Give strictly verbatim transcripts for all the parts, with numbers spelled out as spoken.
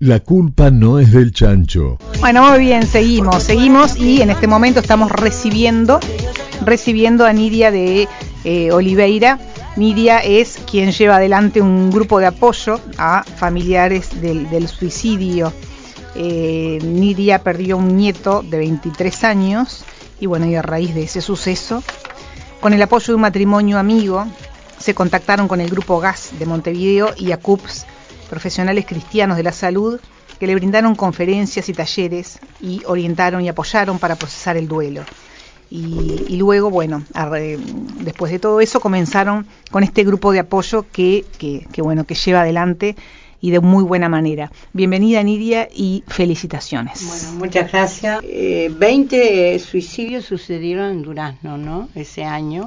La culpa no es del chancho. Bueno, muy bien, seguimos, seguimos y en este momento estamos recibiendo, recibiendo a Nidia de eh, Oliveira. Nidia es quien lleva adelante un grupo de apoyo a familiares del, del suicidio. Eh, Nidia perdió un nieto de veintitrés años y bueno, y a raíz de ese suceso, con el apoyo de un matrimonio amigo, se contactaron con el grupo G A S de Montevideo y A C U P S, profesionales cristianos de la salud, que le brindaron conferencias y talleres y orientaron y apoyaron para procesar el duelo. Y, y luego, bueno, a, después de todo eso comenzaron con este grupo de apoyo que, que, que, bueno, que lleva adelante y de muy buena manera. Bienvenida, Nidia, y felicitaciones. Bueno, muchas gracias. Eh, veinte suicidios sucedieron en Durazno, ¿no? Ese año.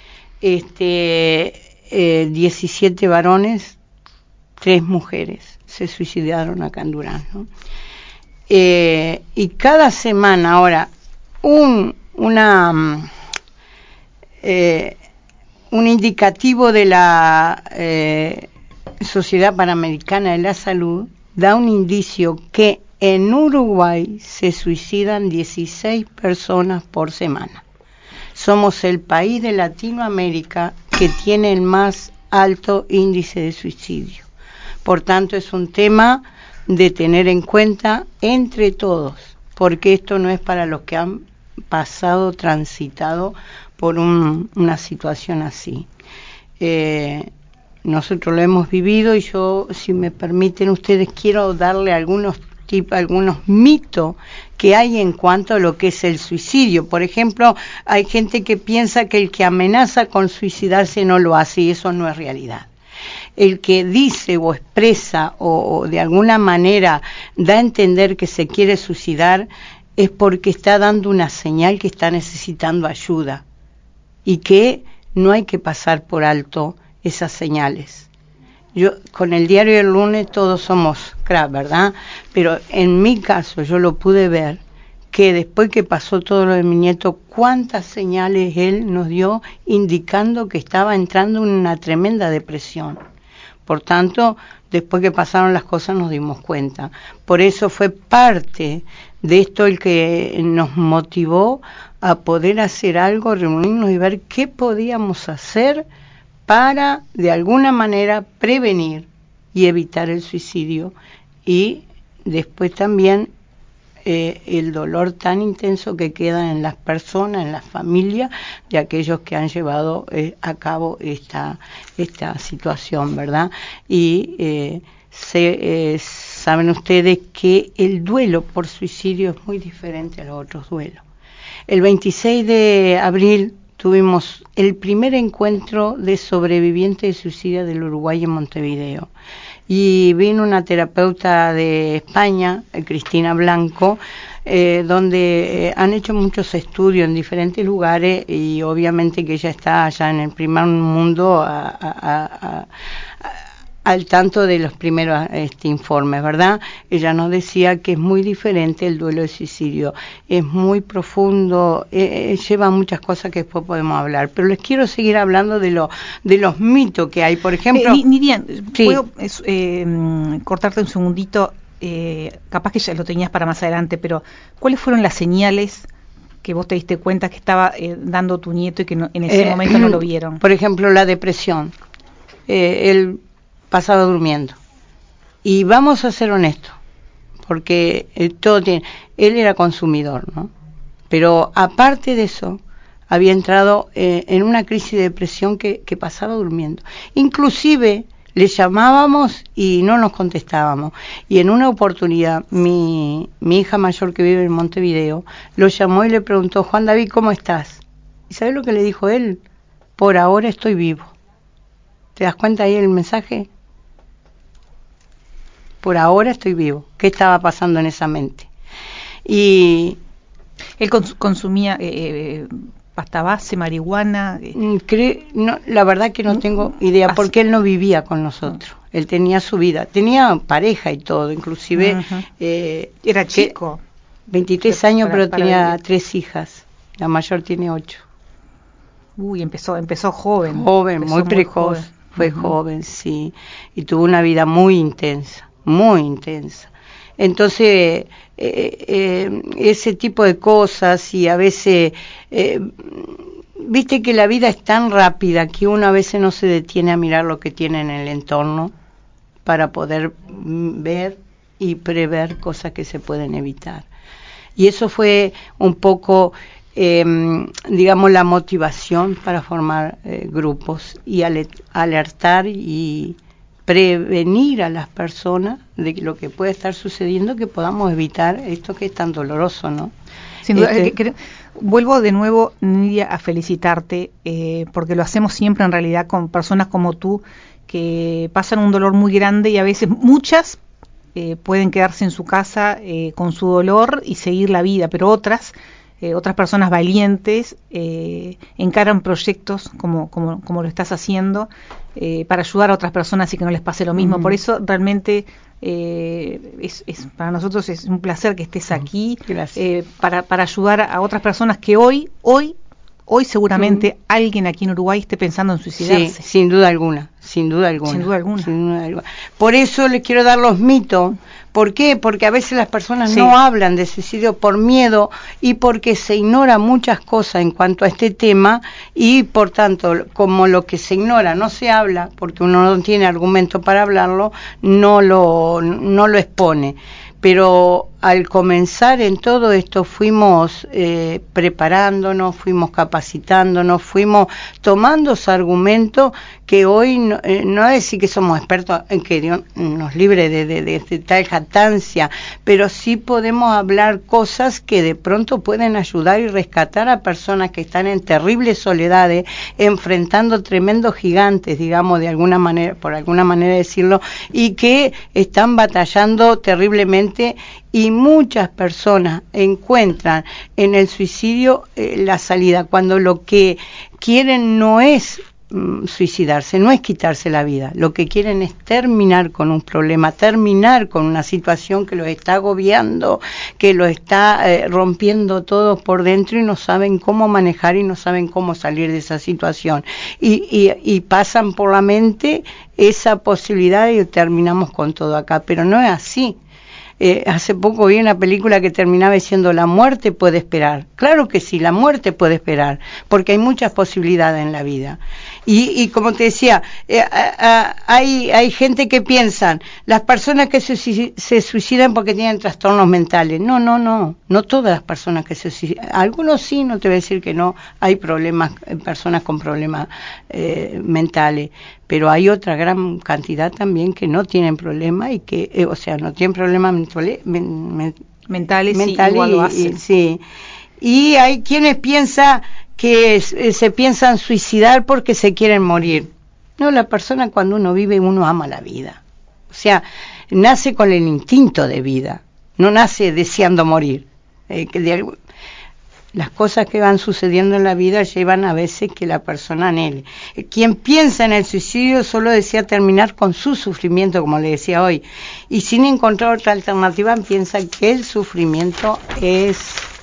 Este, eh, diecisiete varones, tres mujeres se suicidaron acá en Durazno. Eh, y cada semana, ahora, un, una, eh, un indicativo de la eh, Sociedad Panamericana de la Salud da un indicio que en Uruguay se suicidan dieciséis personas por semana. Somos el país de Latinoamérica que tiene el más alto índice de suicidio. Por tanto, es un tema de tener en cuenta entre todos, porque esto no es para los que han pasado, transitado por un, una situación así. Eh, nosotros lo hemos vivido y yo, si me permiten ustedes, quiero darle algunos tipos, algunos mitos que hay en cuanto a lo que es el suicidio. Por ejemplo, hay gente que piensa que el que amenaza con suicidarse no lo hace, y eso no es realidad. El que dice o expresa o, o de alguna manera da a entender que se quiere suicidar es porque está dando una señal que está necesitando ayuda y que no hay que pasar por alto esas señales. Yo con el diario del lunes todos somos crack, ¿verdad? Pero en mi caso yo lo pude ver, que después que pasó todo lo de mi nieto, cuántas señales él nos dio indicando que estaba entrando en una tremenda depresión. Por tanto, después que pasaron las cosas nos dimos cuenta. Por eso fue parte de esto el que nos motivó a poder hacer algo, reunirnos y ver qué podíamos hacer para, de alguna manera, prevenir y evitar el suicidio. Y después también Eh, el dolor tan intenso que queda en las personas, en las familias de aquellos que han llevado eh, a cabo esta esta situación, ¿verdad? Y eh, se, eh, saben ustedes que el duelo por suicidio es muy diferente a los otros duelos. El veintiséis de abril tuvimos el primer encuentro de sobrevivientes de suicidio del Uruguay en Montevideo. Y vino una terapeuta de España, Cristina Blanco, eh, donde eh, han hecho muchos estudios en diferentes lugares y obviamente que ella está allá en el primer mundo a, a, a, a, al tanto de los primeros este, informes, ¿verdad? Ella nos decía que es muy diferente el duelo de suicidio, es muy profundo, eh, lleva muchas cosas que después podemos hablar, pero les quiero seguir hablando de, lo, de los mitos que hay, por ejemplo... Eh, Nidia, sí. ¿puedo eh, cortarte un segundito? Eh, capaz que ya lo tenías para más adelante, pero ¿cuáles fueron las señales que vos te diste cuenta que estaba eh, dando tu nieto y que no, en ese eh, momento no lo vieron? Por ejemplo, la depresión. Eh, él pasaba durmiendo. Y vamos a ser honestos, porque eh, todo tiene... Él era consumidor, ¿no? Pero aparte de eso, había entrado eh, en una crisis de depresión que, que pasaba durmiendo. Inclusive le llamábamos y no nos contestábamos. Y en una oportunidad, mi, mi hija mayor que vive en Montevideo, lo llamó y le preguntó: Juan David, ¿cómo estás? ¿Y sabes lo que le dijo él? Por ahora estoy vivo. ¿Te das cuenta ahí el mensaje? Por ahora estoy vivo. ¿Qué estaba pasando en esa mente? Y él cons- consumía eh, pasta base, marihuana. Eh. Cre- no, la verdad que no tengo idea, porque él no vivía con nosotros. Él tenía su vida, tenía pareja y todo, inclusive. Uh-huh. eh, Era chico. veintitrés años, para, pero para tenía vivir. tres hijas. La mayor tiene ocho. Uy, empezó, empezó joven. Joven, empezó muy precoz. Muy joven. Fue uh-huh. joven, sí. Y tuvo una vida muy intensa. muy intensa. Entonces, eh, eh, ese tipo de cosas y a veces, eh, viste que la vida es tan rápida que uno a veces no se detiene a mirar lo que tiene en el entorno para poder ver y prever cosas que se pueden evitar. Y eso fue un poco, eh, digamos, la motivación para formar eh, grupos y alertar y prevenir a las personas de lo que puede estar sucediendo, que podamos evitar esto que es tan doloroso, ¿no? Sin duda, Este, que, que, vuelvo de nuevo, Nidia, a felicitarte, eh, porque lo hacemos siempre en realidad con personas como tú, que pasan un dolor muy grande y a veces muchas eh, pueden quedarse en su casa eh, con su dolor y seguir la vida, pero otras, eh, otras personas valientes eh, encaran proyectos como, como, como lo estás haciendo eh, para ayudar a otras personas y que no les pase lo mismo. Uh-huh. Por eso realmente eh, es, es, para nosotros es un placer que estés aquí eh, para, para ayudar a otras personas que hoy, hoy, hoy seguramente sí. alguien aquí en Uruguay esté pensando en suicidarse. Sí, sin duda alguna. Sin duda alguna. Sin duda alguna. Sin duda alguna. Por eso les quiero dar los mitos. ¿Por qué? Porque a veces las personas sí. no hablan de suicidio por miedo y porque se ignora muchas cosas en cuanto a este tema y por tanto, como lo que se ignora no se habla, porque uno no tiene argumento para hablarlo, no lo, no lo expone. Pero al comenzar en todo esto fuimos eh, preparándonos, fuimos capacitándonos, fuimos tomando ese argumento que hoy no, eh, no es decir que somos expertos en que Dios nos libre de, de, de, de tal jactancia, pero sí podemos hablar cosas que de pronto pueden ayudar y rescatar a personas que están en terribles soledades, enfrentando tremendos gigantes, digamos, de alguna manera, por alguna manera decirlo, y que están batallando terriblemente. Y muchas personas encuentran en el suicidio eh, la salida, cuando lo que quieren no es mm, suicidarse, no es quitarse la vida, lo que quieren es terminar con un problema, terminar con una situación que los está agobiando, que los está eh, rompiendo todos por dentro y no saben cómo manejar y no saben cómo salir de esa situación. Y, y, y pasan por la mente esa posibilidad y terminamos con todo acá, pero no es así. Eh, hace poco vi una película que terminaba diciendo la muerte puede esperar. Claro que sí, la muerte puede esperar, porque hay muchas posibilidades en la vida. Y, y como te decía, eh, a, a, hay, hay gente que piensan, las personas que se, se suicidan porque tienen trastornos mentales. No, no, no, no todas las personas que se suicidan. Algunos sí, no te voy a decir que no, hay problemas, personas con problemas eh, mentales. Pero hay otra gran cantidad también que no tienen problemas y que, eh, o sea, no tienen problemas mentales, men, men, mentales, mentales sí, igual y, lo hacen. Y, sí. Y hay quienes piensan que eh, se piensan suicidar porque se quieren morir. No, la persona cuando uno vive, uno ama la vida. O sea, nace con el instinto de vida, no nace deseando morir. Eh, que de algo, las cosas que van sucediendo en la vida llevan a veces que la persona anhele. Quien piensa en el suicidio solo desea terminar con su sufrimiento, como le decía hoy, y sin encontrar otra alternativa piensa que el sufrimiento es,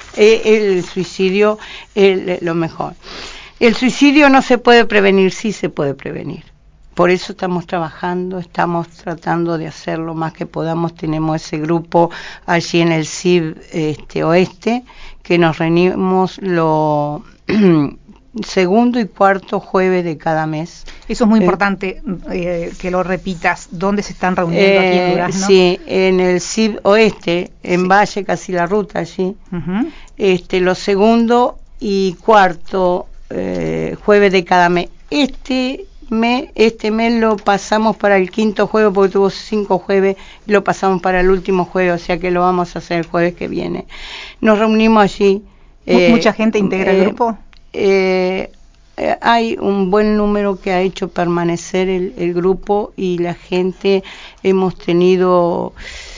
el suicidio es lo mejor. El suicidio no se puede prevenir, sí se puede prevenir. Por eso estamos trabajando, estamos tratando de hacer lo más que podamos. Tenemos ese grupo allí en el C I B este, Oeste, que nos reunimos lo segundo y cuarto jueves de cada mes. Eso es muy eh, importante eh, que lo repitas. ¿Dónde se están reuniendo eh, aquí en Durazno? Sí, en el C I B Oeste, en sí. Valle, casi la ruta allí. Uh-huh. Este, lo segundo y cuarto eh, jueves de cada mes. Este mes, este mes lo pasamos para el quinto jueves porque tuvo cinco jueves, lo pasamos para el último jueves, o sea que lo vamos a hacer el jueves que viene. Nos reunimos allí. Eh, ¿Mucha gente integra eh, el grupo? Eh, eh, hay un buen número que ha hecho permanecer el, el grupo y la gente hemos tenido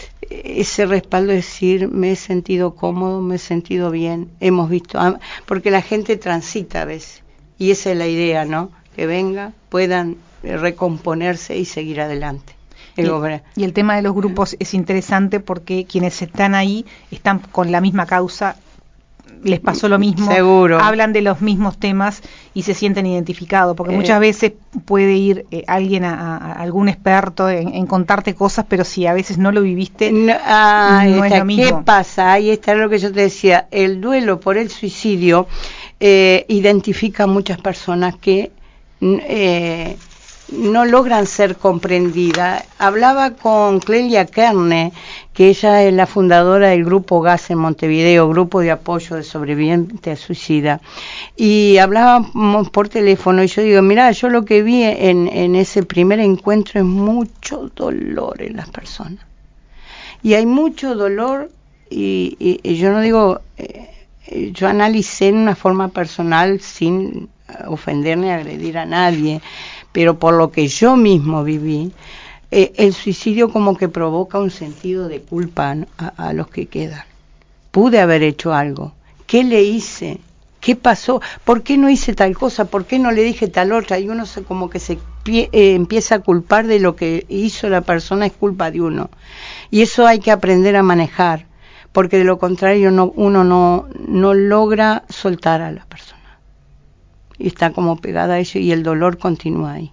ese respaldo de decir me he sentido cómodo, me he sentido bien, hemos visto, porque la gente transita a veces y esa es la idea, ¿no? Que venga, puedan recomponerse y seguir adelante. Y, y el tema de los grupos es interesante porque quienes están ahí están con la misma causa les pasó lo mismo, seguro, hablan de los mismos temas y se sienten identificados, porque eh, muchas veces puede ir eh, alguien a, a algún experto en, en contarte cosas, pero si a veces no lo viviste, no, ah, no está, es lo mismo. ¿qué pasa? Ahí está lo que yo te decía, el duelo por el suicidio eh, identifica a muchas personas que eh, no logran ser comprendidas. Hablaba con Clelia Kerne, que ella es la fundadora del Grupo G A S en Montevideo, Grupo de Apoyo de Sobrevivientes a Suicida, y hablábamos por teléfono y yo digo, mirá, yo lo que vi en, en ese primer encuentro es mucho dolor en las personas. Y hay mucho dolor y, y, y yo no digo, eh, yo analicé en una forma personal sin ofender ni agredir a nadie, pero por lo que yo mismo viví, eh, el suicidio como que provoca un sentido de culpa a, a los que quedan. Pude haber hecho algo. ¿Qué le hice? ¿Qué pasó? ¿Por qué no hice tal cosa? ¿Por qué no le dije tal otra? Y uno se, como que se pie, eh, empieza a culpar de lo que hizo la persona, es culpa de uno. Y eso hay que aprender a manejar, porque de lo contrario no, uno no, no logra soltar a la persona. Y está como pegada a eso y el dolor continúa ahí.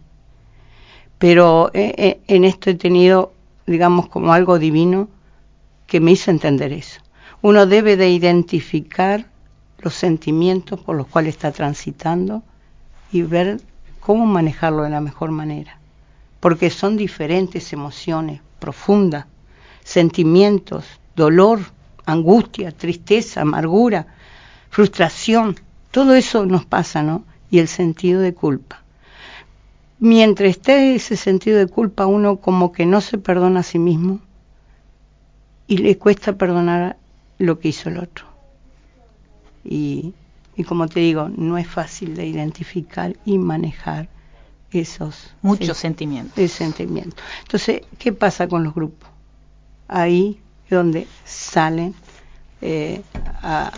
Pero eh, eh, en esto he tenido, digamos, como algo divino que me hizo entender eso. Uno debe de identificar los sentimientos por los cuales está transitando y ver cómo manejarlo de la mejor manera. Porque son diferentes emociones profundas, sentimientos, dolor, angustia, tristeza, amargura, frustración. Todo eso nos pasa, ¿no? Y el sentido de culpa. Mientras esté ese sentido de culpa, uno como que no se perdona a sí mismo y le cuesta perdonar lo que hizo el otro. Y, y como te digo, no es fácil de identificar y manejar esos muchos sí, sentimientos. El sentimiento. Entonces, ¿qué pasa con los grupos? Ahí es donde salen, eh, a,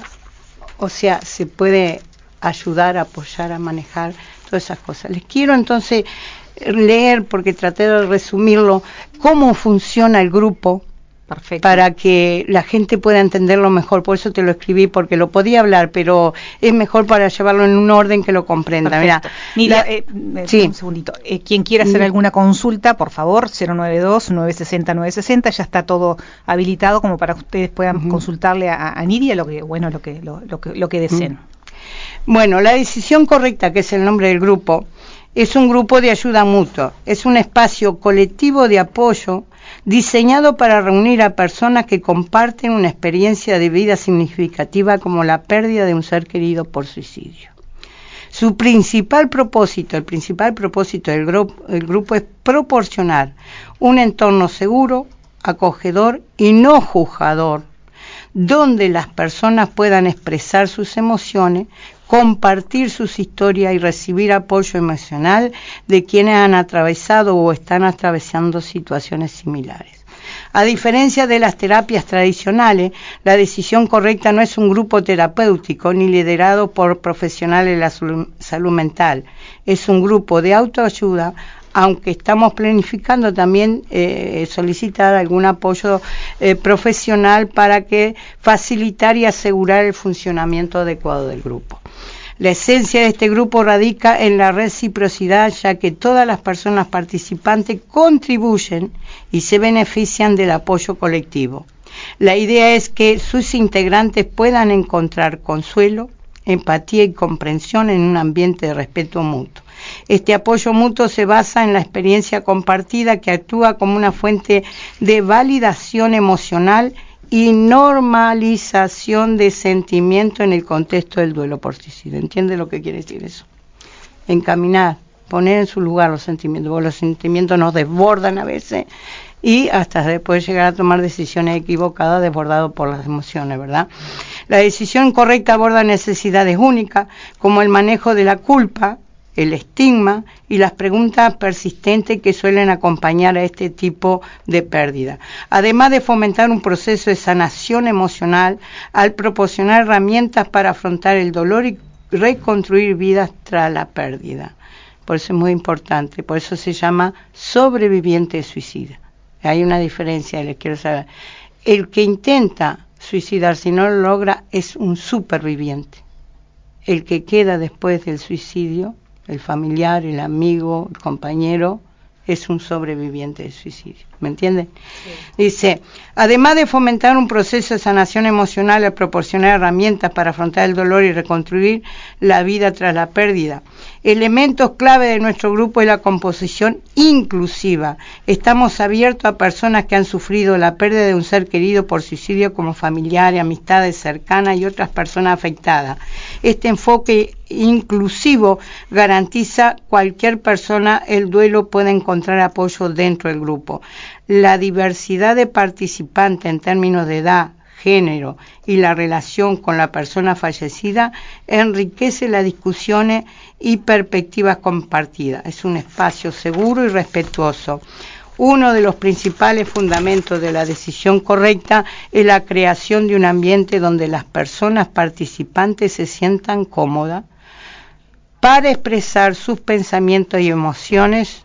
o sea, se puede ayudar, apoyar, a manejar todas esas cosas. Les quiero entonces leer, porque traté de resumirlo, cómo funciona el grupo. Perfecto. Para que la gente pueda entenderlo mejor. Por eso te lo escribí, porque lo podía hablar, pero es mejor para llevarlo en un orden que lo comprenda. Mirá, Nidia, la, eh, sí. un segundito. Eh, quien quiera hacer alguna consulta, por favor, cero nueve dos, nueve seis cero, nueve seis cero, ya está todo habilitado como para que ustedes puedan uh-huh. consultarle a, a Nidia lo que, bueno, lo que, lo, lo que, lo que deseen. Uh-huh. Bueno, la decisión correcta, que es el nombre del grupo, es un grupo de ayuda mutua. Es un espacio colectivo de apoyo diseñado para reunir a personas que comparten una experiencia de vida significativa como la pérdida de un ser querido por suicidio. Su principal propósito, el principal propósito del grupo, el grupo es proporcionar un entorno seguro, acogedor y no juzgador, donde las personas puedan expresar sus emociones, compartir sus historias y recibir apoyo emocional de quienes han atravesado o están atravesando situaciones similares. A diferencia de las terapias tradicionales, la decisión correcta no es un grupo terapéutico ni liderado por profesionales de la salud mental. Es un grupo de autoayuda, aunque estamos planificando también eh, solicitar algún apoyo eh, profesional para que facilitar y asegurar el funcionamiento adecuado del grupo. La esencia de este grupo radica en la reciprocidad, ya que todas las personas participantes contribuyen y se benefician del apoyo colectivo. La idea es que sus integrantes puedan encontrar consuelo, empatía y comprensión en un ambiente de respeto mutuo. Este apoyo mutuo se basa en la experiencia compartida, que actúa como una fuente de validación emocional y normalización de sentimiento en el contexto del duelo por suicidio. ¿Entiende lo que quiere decir eso? Encaminar, poner en su lugar los sentimientos, porque los sentimientos nos desbordan a veces y hasta después llegar a tomar decisiones equivocadas desbordados por las emociones, ¿verdad? La decisión correcta aborda necesidades únicas, como el manejo de la culpa, el estigma y las preguntas persistentes que suelen acompañar a este tipo de pérdida. Además de fomentar un proceso de sanación emocional al proporcionar herramientas para afrontar el dolor y reconstruir vidas tras la pérdida. Por eso es muy importante, por eso se llama sobreviviente de suicida. Hay una diferencia, les quiero saber. El que intenta suicidar, si no lo logra, es un superviviente. El que queda después del suicidio, el familiar, el amigo, el compañero, es un sobreviviente del suicidio. ¿Me entienden? Sí. Dice, además de fomentar un proceso de sanación emocional al proporcionar herramientas para afrontar el dolor y reconstruir la vida tras la pérdida, elementos clave de nuestro grupo es la composición inclusiva. Estamos abiertos a personas que han sufrido la pérdida de un ser querido por suicidio, como familiares, amistades cercanas y otras personas afectadas. Este enfoque inclusivo garantiza cualquier persona el duelo pueda encontrar apoyo dentro del grupo. La diversidad de participantes en términos de edad, género y la relación con la persona fallecida enriquece las discusiones y perspectivas compartidas. Es un espacio seguro y respetuoso. Uno de los principales fundamentos de la decisión correcta es la creación de un ambiente donde las personas participantes se sientan cómodas para expresar sus pensamientos y emociones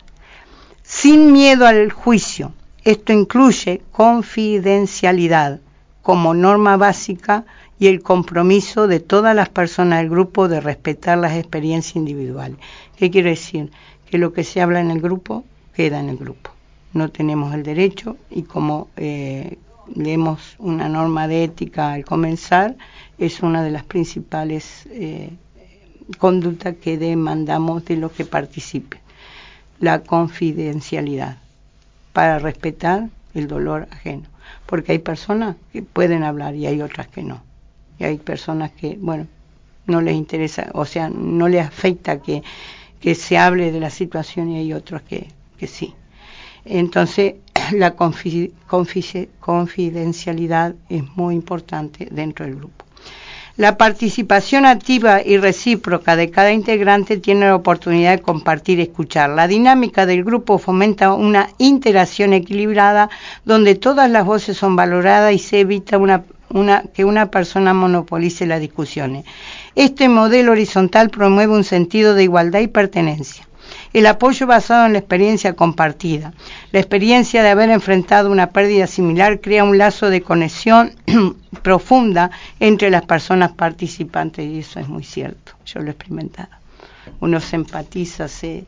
sin miedo al juicio. Esto incluye confidencialidad como norma básica y el compromiso de todas las personas del grupo de respetar las experiencias individuales. ¿Qué quiere decir? Que lo que se habla en el grupo queda en el grupo. No tenemos el derecho, y como eh, leemos una norma de ética al comenzar, es una de las principales eh, conductas que demandamos de los que participen. La confidencialidad, para respetar el dolor ajeno. Porque hay personas que pueden hablar y hay otras que no. Y hay personas que, bueno, no les interesa, o sea, no les afecta que, que se hable de la situación, y hay otros que, que sí. Entonces, la confi, confi, confidencialidad es muy importante dentro del grupo. La participación activa y recíproca de cada integrante tiene la oportunidad de compartir y escuchar. La dinámica del grupo fomenta una interacción equilibrada donde todas las voces son valoradas y se evita una, una, que una persona monopolice las discusiones. Este modelo horizontal promueve un sentido de igualdad y pertenencia. El apoyo basado en la experiencia compartida. La experiencia de haber enfrentado una pérdida similar crea un lazo de conexión profunda entre las personas participantes, y eso es muy cierto, yo lo he experimentado. Uno se empatiza, se,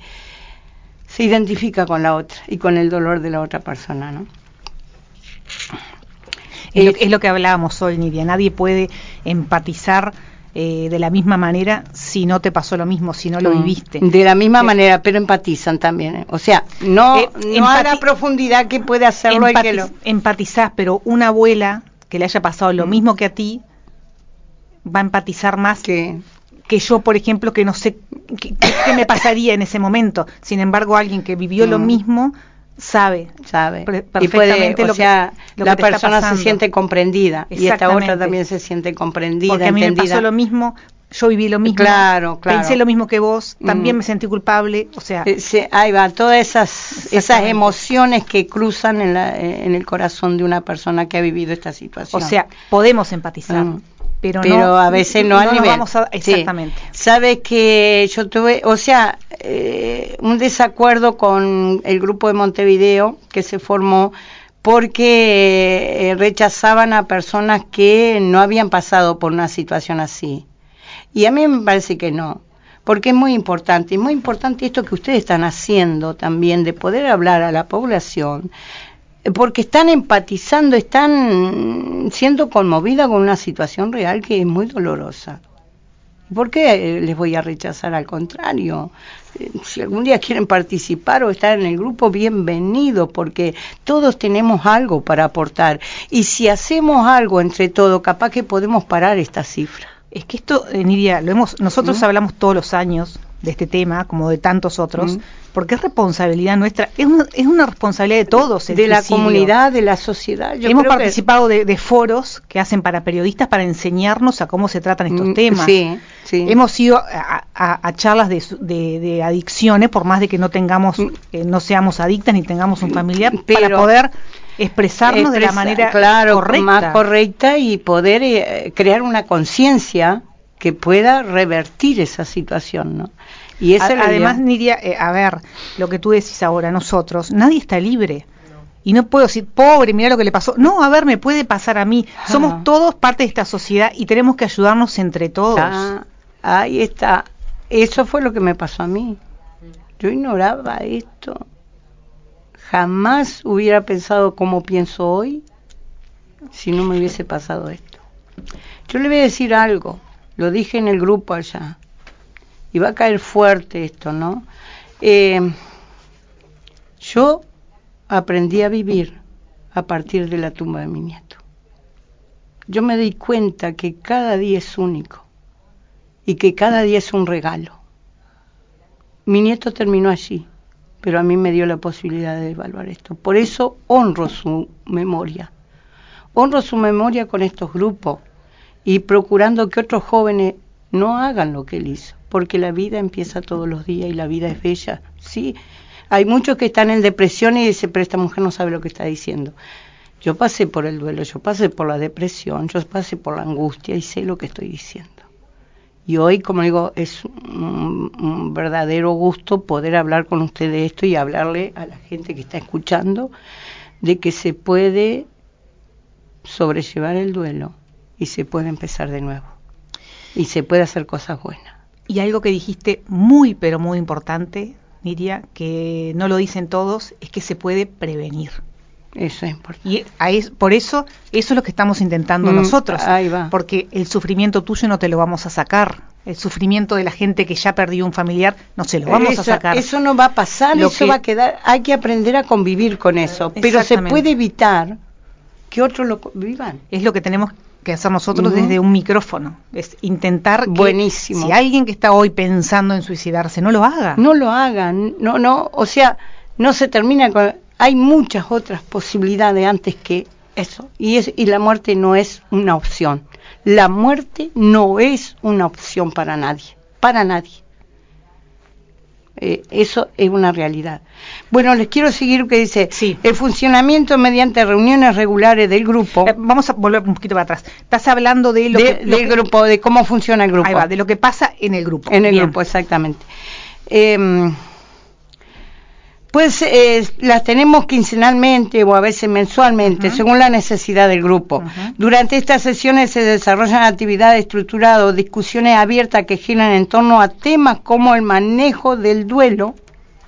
se identifica con la otra y con el dolor de la otra persona, ¿no? Es, eh, lo, es lo que hablábamos hoy, Nidia, nadie puede empatizar Eh, de la misma manera si no te pasó lo mismo, si no lo viviste. De la misma eh, manera, pero empatizan también. Eh. O sea, no, eh, no a la profundidad que puede hacerlo el que lo... Empatizás, pero una abuela que le haya pasado lo mm. mismo que a ti va a empatizar más que, que yo, por ejemplo, que no sé qué, qué me pasaría en ese momento. Sin embargo, alguien que vivió mm. lo mismo sabe, sabe perfectamente y puede, o lo sea, que, lo la que persona se siente comprendida y esta otra también se siente comprendida, porque a mí entendida. me pasó lo mismo, yo viví lo mismo, claro, claro. pensé lo mismo que vos, también mm. me sentí culpable, o sea, eh, se, ahí va, todas esas esas emociones que cruzan en, la, en el corazón de una persona que ha vivido esta situación. O sea, podemos empatizar. Mm. Pero, pero no, a veces no, no a nivel. Vamos a, exactamente. Sí. Sabes que yo tuve, o sea, eh, un desacuerdo con el grupo de Montevideo que se formó porque eh, rechazaban a personas que no habían pasado por una situación así. Y a mí me parece que no, porque es muy importante, es muy importante esto que ustedes están haciendo también, de poder hablar a la población, porque están empatizando, están siendo conmovidas con una situación real que es muy dolorosa. ¿Por qué les voy a rechazar? Al contrario, si algún día quieren participar o estar en el grupo, bienvenido, porque todos tenemos algo para aportar, y si hacemos algo entre todos, capaz que podemos parar esta cifra. Es que esto, eh, Nidia, lo hemos, nosotros ¿Mm? hablamos todos los años de este tema, como de tantos otros, ¿Mm? porque es responsabilidad nuestra, es una, es una responsabilidad de todos. El de la suicidio. Comunidad, de la sociedad. Yo Hemos creo participado que... de, de foros que hacen para periodistas para enseñarnos a cómo se tratan estos temas. Sí, sí. Hemos ido a, a, a charlas de, de, de adicciones, por más de que no tengamos, eh, no seamos adictas ni tengamos un familiar, pero para poder expresarnos Expresa, de la manera claro, correcta. más correcta y poder eh, crear una conciencia que pueda revertir esa situación, ¿no? Y esa a, además, Nidia, eh, a ver, lo que tú decís ahora, nosotros, nadie está libre. Y no puedo decir, pobre, mira lo que le pasó. No, a ver, me puede pasar a mí. Ah. Somos todos parte de esta sociedad y tenemos que ayudarnos entre todos. Ah, ahí está. Eso fue lo que me pasó a mí. Yo ignoraba esto. Jamás hubiera pensado como pienso hoy si no me hubiese pasado esto. Yo le voy a decir algo. Lo dije en el grupo allá. Y va a caer fuerte esto, ¿no? Eh, yo aprendí a vivir a partir de la tumba de mi nieto. Yo me di cuenta que cada día es único y que cada día es un regalo. Mi nieto terminó allí, pero a mí me dio la posibilidad de evaluar esto. Por eso honro su memoria. Honro su memoria con estos grupos y procurando que otros jóvenes no hagan lo que él hizo, porque la vida empieza todos los días y la vida es bella, sí. Hay muchos que están en depresión y dicen, pero esta mujer no sabe lo que está diciendo. Yo pasé por el duelo, yo pasé por la depresión, yo pasé por la angustia y sé lo que estoy diciendo. Y hoy, como digo, es un, un verdadero gusto poder hablar con usted de esto y hablarle a la gente que está escuchando de que se puede sobrellevar el duelo y se puede empezar de nuevo. Y se puede hacer cosas buenas. Y algo que dijiste muy, pero muy importante, Nidia, que no lo dicen todos, es que se puede prevenir. Eso es importante. Y ahí, por eso, eso es lo que estamos intentando mm, nosotros. Ahí va. Porque el sufrimiento tuyo no te lo vamos a sacar. El sufrimiento de la gente que ya perdió un familiar no se lo vamos eso, a sacar. Eso no va a pasar, lo eso que, va a quedar. Hay que aprender a convivir con eso. Pero se puede evitar que otros lo vivan. Es lo que tenemos que hacer nosotros uh-huh. desde un micrófono. Es intentar que Buenísimo. Si alguien que está hoy pensando en suicidarse, no lo haga. No lo hagan. No, no, o sea, no se termina con... Hay muchas otras posibilidades antes que eso. Y, es, y la muerte no es una opción. La muerte no es una opción para nadie. Para nadie. Eh, eso es una realidad. Bueno, les quiero seguir que dice sí. El funcionamiento mediante reuniones regulares del grupo. Eh, vamos a volver un poquito para atrás. Estás hablando de lo de, que, lo del que, grupo, de cómo funciona el grupo. Ahí va, de lo que pasa en el grupo. En el Bien. grupo, exactamente. Eh, Pues eh, las tenemos quincenalmente o a veces mensualmente, uh-huh. según la necesidad del grupo. Uh-huh. Durante estas sesiones se desarrollan actividades estructuradas o discusiones abiertas que giran en torno a temas como el manejo del duelo,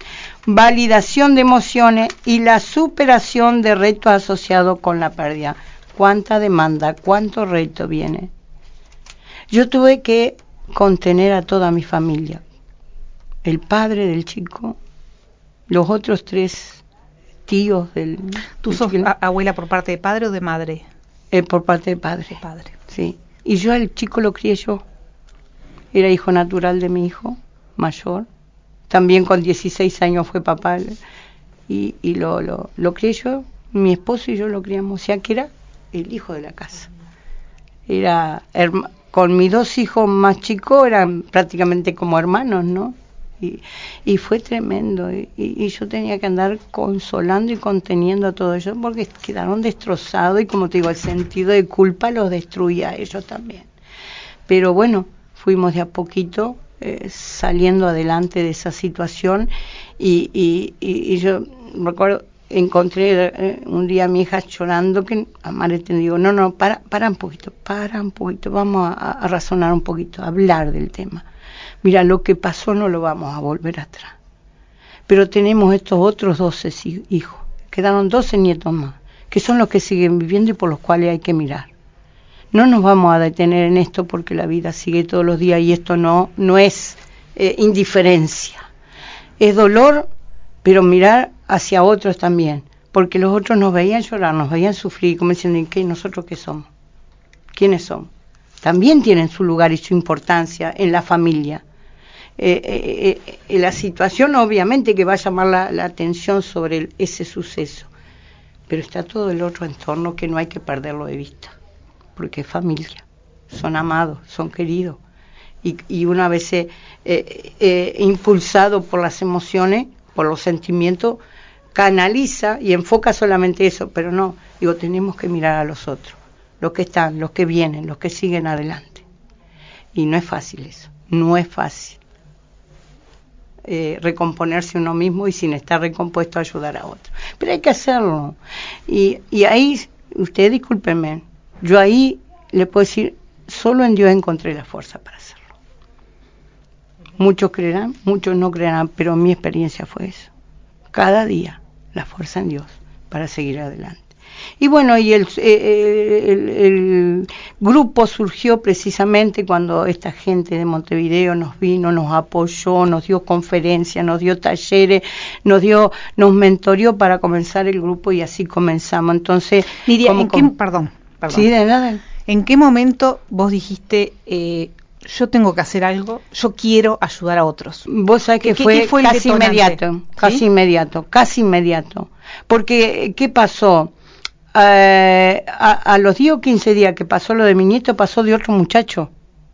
validación de emociones y la superación de retos asociados con la pérdida. ¿Cuánta demanda, cuánto reto viene? Yo tuve que contener a toda mi familia. El padre del chico, los otros tres tíos del... ¿Tú sos a- abuela por parte de padre o de madre? Eh, por parte de padre. De padre. Sí. Y yo al chico lo crié yo. Era hijo natural de mi hijo mayor. También con dieciséis años fue papá. Y, y lo, lo, lo crié yo. Mi esposo y yo lo criamos. O sea que era el hijo de la casa. Era... Herma, con mis dos hijos más chicos eran prácticamente como hermanos, ¿no? Y, y fue tremendo y, y yo tenía que andar consolando y conteniendo a todo ellos porque quedaron destrozados y como te digo, el sentido de culpa los destruía a ellos también. Pero bueno, fuimos de a poquito eh, saliendo adelante de esa situación y, y, y, y yo recuerdo, encontré eh, un día a mi hija llorando que a María te digo, no, no, para, para un poquito, para un poquito, vamos a, a razonar un poquito, a hablar del tema. Mira, lo que pasó no lo vamos a volver atrás. Pero tenemos estos otros doce hijos. Quedaron doce nietos más, que son los que siguen viviendo y por los cuales hay que mirar. No nos vamos a detener en esto porque la vida sigue todos los días y esto no, no es eh, indiferencia. Es dolor, pero mirar hacia otros también. Porque los otros nos veían llorar, nos veían sufrir, como diciendo, ¿y qué? ¿Nosotros qué somos? ¿Quiénes somos? También tienen su lugar y su importancia en la familia. Eh, eh, eh, la situación obviamente que va a llamar la, la atención sobre el, ese suceso, pero está todo el otro entorno que no hay que perderlo de vista, porque es familia, son amados, son queridos, y, y una vez eh, eh, impulsado por las emociones, por los sentimientos, canaliza y enfoca solamente eso, pero no, digo, tenemos que mirar a los otros, los que están, los que vienen, los que siguen adelante, y no es fácil eso, no es fácil. eh, recomponerse uno mismo y sin estar recompuesto ayudar a otro. Pero hay que hacerlo. Y, y ahí, usted discúlpenme, yo ahí le puedo decir, solo en Dios encontré la fuerza para hacerlo. Muchos creerán, muchos no creerán, pero mi experiencia fue eso. Cada día, la fuerza en Dios para seguir adelante. Y bueno, y el, el, el grupo surgió precisamente cuando esta gente de Montevideo nos vino, nos apoyó, nos dio conferencias, nos dio talleres, nos dio, nos mentoreó para comenzar el grupo y así comenzamos. Entonces, Nidia, ¿en qué, perdón, perdón. Sí, de nada. ¿En qué momento vos dijiste, eh, yo tengo que hacer algo, yo quiero ayudar a otros? Vos sabés que ¿Qué, fue, qué fue casi inmediato, ¿sí? casi inmediato, casi inmediato. Porque, ¿qué pasó? Eh, a, a los diez o quince días que pasó lo de mi nieto, pasó de otro muchacho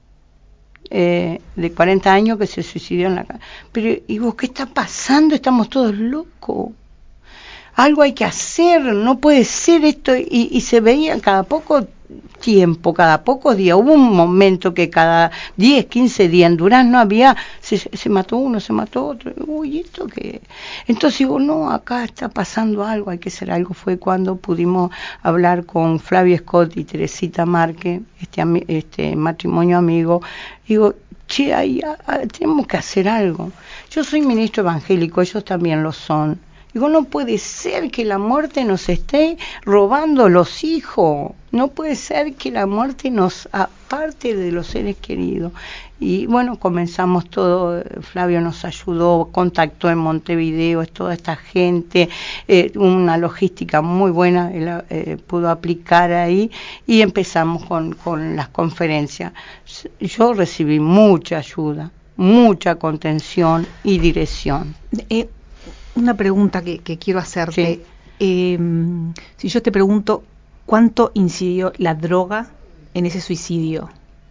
eh, de cuarenta años que se suicidó en la casa. Pero, ¿y vos qué está pasando? Estamos todos locos. Algo hay que hacer, no puede ser esto. Y, y se veía cada poco tiempo, cada pocos días. Hubo un momento que cada diez, quince días en Durazno había, se, se mató uno, se mató otro. Uy, ¿esto qué? Entonces digo, no, acá está pasando algo, hay que hacer algo. Fue cuando pudimos hablar con Flavio Scott y Teresita Márquez, este, este matrimonio amigo. Digo, che, ahí, ah, tenemos que hacer algo. Yo soy ministro evangélico, ellos también lo son. Digo, no puede ser que la muerte nos esté robando los hijos. No puede ser que la muerte nos aparte de los seres queridos. Y bueno, comenzamos todo. Flavio nos ayudó, contactó en Montevideo, es toda esta gente, eh, una logística muy buena, él, eh, pudo aplicar ahí y empezamos con, con las conferencias. Yo recibí mucha ayuda, mucha contención y dirección. Eh, Una pregunta que, que quiero hacerte. Sí. Eh, si yo te pregunto, ¿cuánto incidió la droga en ese suicidio?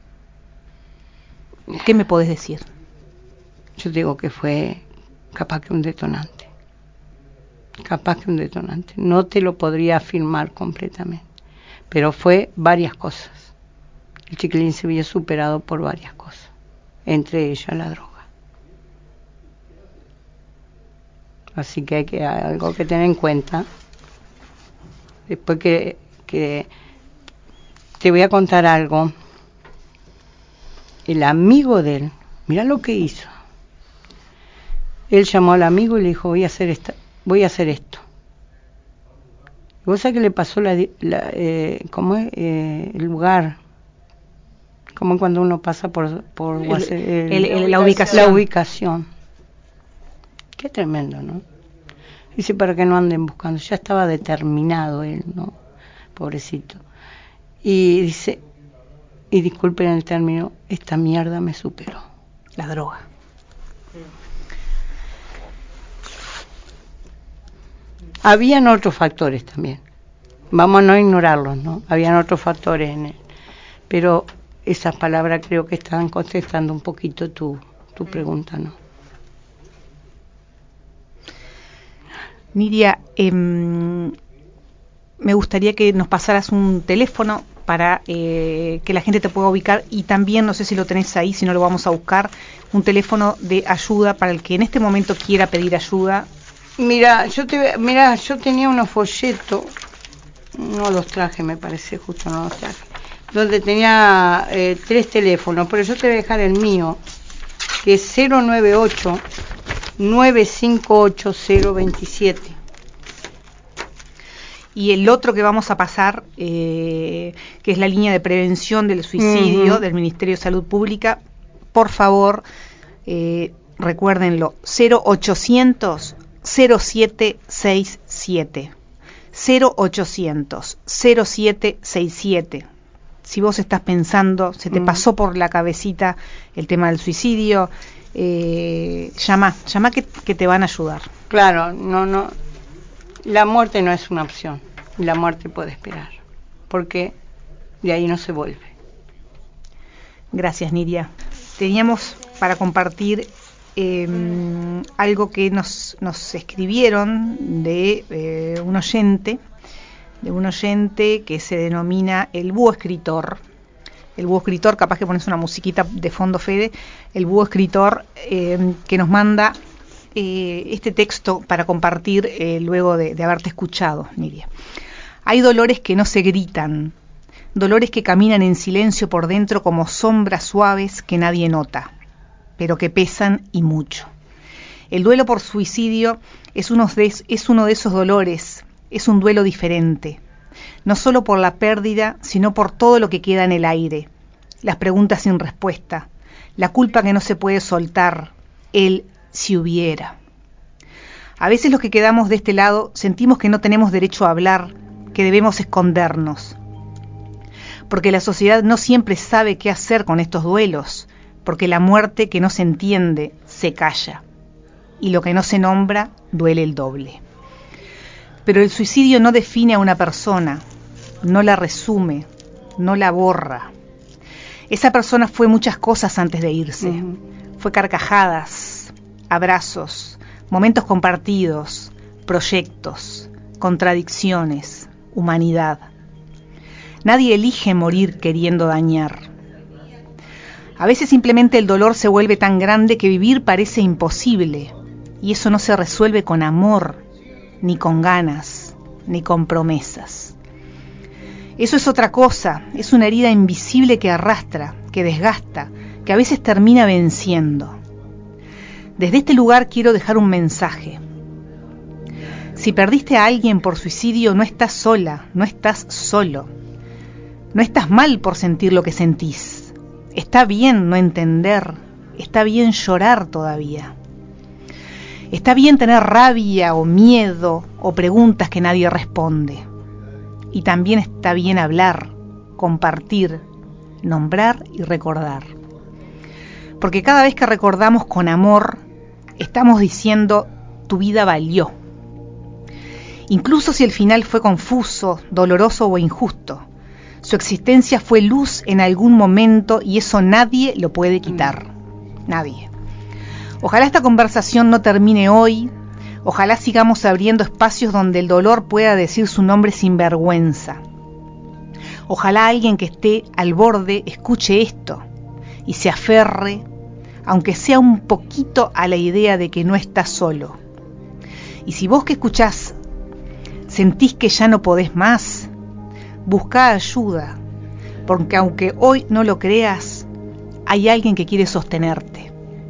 ¿Qué me podés decir? Yo digo que fue capaz que un detonante. Capaz que un detonante. No te lo podría afirmar completamente. Pero fue varias cosas. El chiquilín se vio superado por varias cosas. Entre ellas la droga. Así que hay que algo que tener en cuenta. Después que, que te voy a contar algo. El amigo de él, mira lo que hizo. Él llamó al amigo y le dijo, voy a hacer esta, voy a hacer esto. ¿Y vos sabés qué le pasó la, la eh, cómo es eh, el lugar? Como cuando uno pasa por por el, el, el, el, la ubicación. La ubicación. Qué tremendo, ¿no? Dice, para que no anden buscando. Ya estaba determinado él, ¿no? Pobrecito. Y dice, y disculpen el término, esta mierda me superó. La droga. Habían otros factores también. Vamos a no ignorarlos, ¿no? Habían otros factores en él. Pero esas palabras creo que estaban contestando un poquito tu, tu pregunta, ¿no? Nidia, eh, me gustaría que nos pasaras un teléfono para eh, que la gente te pueda ubicar y también, no sé si lo tenés ahí, si no lo vamos a buscar, un teléfono de ayuda para el que en este momento quiera pedir ayuda. Mira, yo te, mira, yo tenía unos folletos, no los traje, me parece, justo no los traje, donde tenía eh, tres teléfonos, pero yo te voy a dejar el mío, que es cero nueve ocho, nueve cinco ocho, cero dos siete. Y el otro que vamos a pasar, eh, que es la línea de prevención del suicidio uh-huh. del Ministerio de Salud Pública, por favor, eh, recuérdenlo, cero ochocientos, cero siete seis siete. cero ochocientos, cero siete seis siete. Si vos estás pensando, se te uh-huh. pasó por la cabecita el tema del suicidio, eh, llama, llama que, que te van a ayudar. Claro, no, no. La muerte no es una opción, la muerte puede esperar, porque de ahí no se vuelve. Gracias, Nidia. Teníamos para compartir eh, algo que nos, nos escribieron de eh, un oyente, de un oyente que se denomina el búho escritor. El búho escritor, capaz que pones una musiquita de fondo, Fede, el búho escritor eh, que nos manda eh, este texto para compartir eh, luego de, de haberte escuchado, Nidia. Hay dolores que no se gritan, dolores que caminan en silencio por dentro como sombras suaves que nadie nota, pero que pesan y mucho. El duelo por suicidio es uno de, es uno de esos dolores, es un duelo diferente, no solo por la pérdida, sino por todo lo que queda en el aire, las preguntas sin respuesta, la culpa que no se puede soltar, el si hubiera. A veces los que quedamos de este lado sentimos que no tenemos derecho a hablar, que debemos escondernos, porque la sociedad no siempre sabe qué hacer con estos duelos, porque la muerte que no se entiende se calla, y lo que no se nombra duele el doble. Pero el suicidio no define a una persona, no la resume, no la borra. Esa persona fue muchas cosas antes de irse. Uh-huh. Fue carcajadas, abrazos, momentos compartidos, proyectos, contradicciones, humanidad. Nadie elige morir queriendo dañar. A veces simplemente el dolor se vuelve tan grande que vivir parece imposible, y eso no se resuelve con amor, ni con ganas, ni con promesas. Eso es otra cosa, es una herida invisible que arrastra, que desgasta, que a veces termina venciendo. Desde este lugar quiero dejar un mensaje. Si perdiste a alguien por suicidio, no estás sola, no estás solo. No estás mal por sentir lo que sentís. Está bien no entender, está bien llorar todavía. Está bien tener rabia o miedo o preguntas que nadie responde. Y también está bien hablar, compartir, nombrar y recordar. Porque cada vez que recordamos con amor, estamos diciendo, tu vida valió. Incluso si el final fue confuso, doloroso o injusto, su existencia fue luz en algún momento y eso nadie lo puede quitar. Nadie. Ojalá esta conversación no termine hoy, ojalá sigamos abriendo espacios donde el dolor pueda decir su nombre sin vergüenza. Ojalá alguien que esté al borde escuche esto y se aferre, aunque sea un poquito, a la idea de que no está solo. Y si vos que escuchás sentís que ya no podés más, buscá ayuda, porque aunque hoy no lo creas, hay alguien que quiere sostenerte.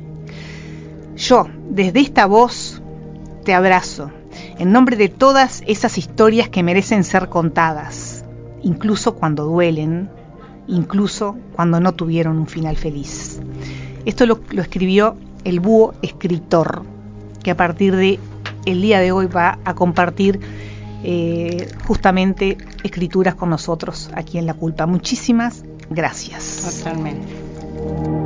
Yo, desde esta voz, te abrazo, en nombre de todas esas historias que merecen ser contadas, incluso cuando duelen, incluso cuando no tuvieron un final feliz. Esto lo, lo escribió el búho escritor, que a partir de el día de hoy va a compartir eh, justamente escrituras con nosotros aquí en La Culpa. Muchísimas gracias. Totalmente.